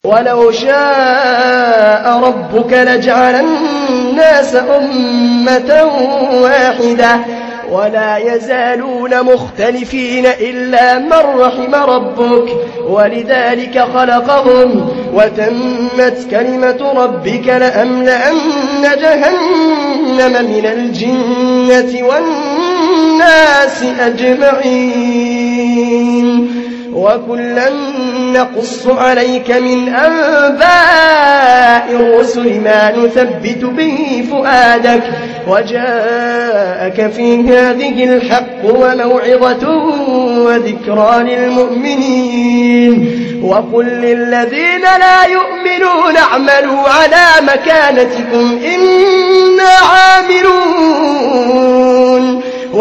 ولو شاء ربك لجعل الناس أمة واحدة ولا يزالون مختلفين إلا من رحم ربك ولذلك خلقهم وتمت كلمة ربك لأملأن جهنم من الجنة والناس أجمعين وكلا نقص عليك من أنباء الرسل ما نثبت به فؤادك وجاءك في هذه الحق وموعظة وذكرى للمؤمنين وقل للذين لا يؤمنون اعملوا على مكانتكم إنا عاملون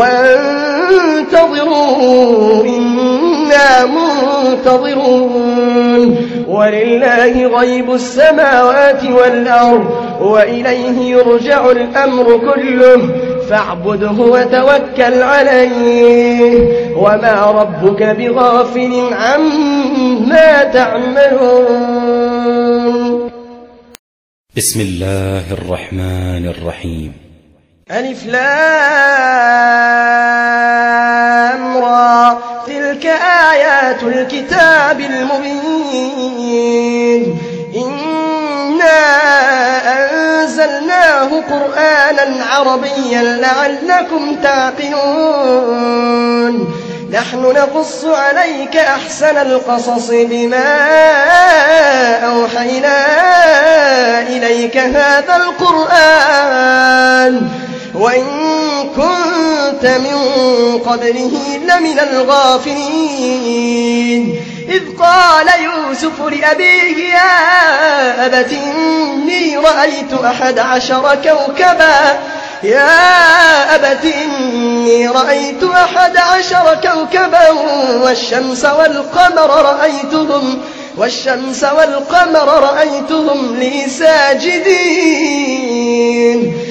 وانتظروا إنا منتظرون ولله غيب السماوات والأرض وإليه يرجع الأمر كله فاعبده وتوكل عليه وما ربك بغافل عما تعملون. بسم الله الرحمن الرحيم. ألف لام را تلك آيات الكتاب المبين إنا أنزلناه قرآنا عربيا لعلكم تعقلون نحن نقص عليك أحسن القصص بما أوحينا إليك هذا القرآن وإن كنت من قبله لمن الغافلين إذ قال يوسف لأبيه يا أبت إني رأيت 11 كوكبا والشمس والقمر رأيتهم لي ساجدين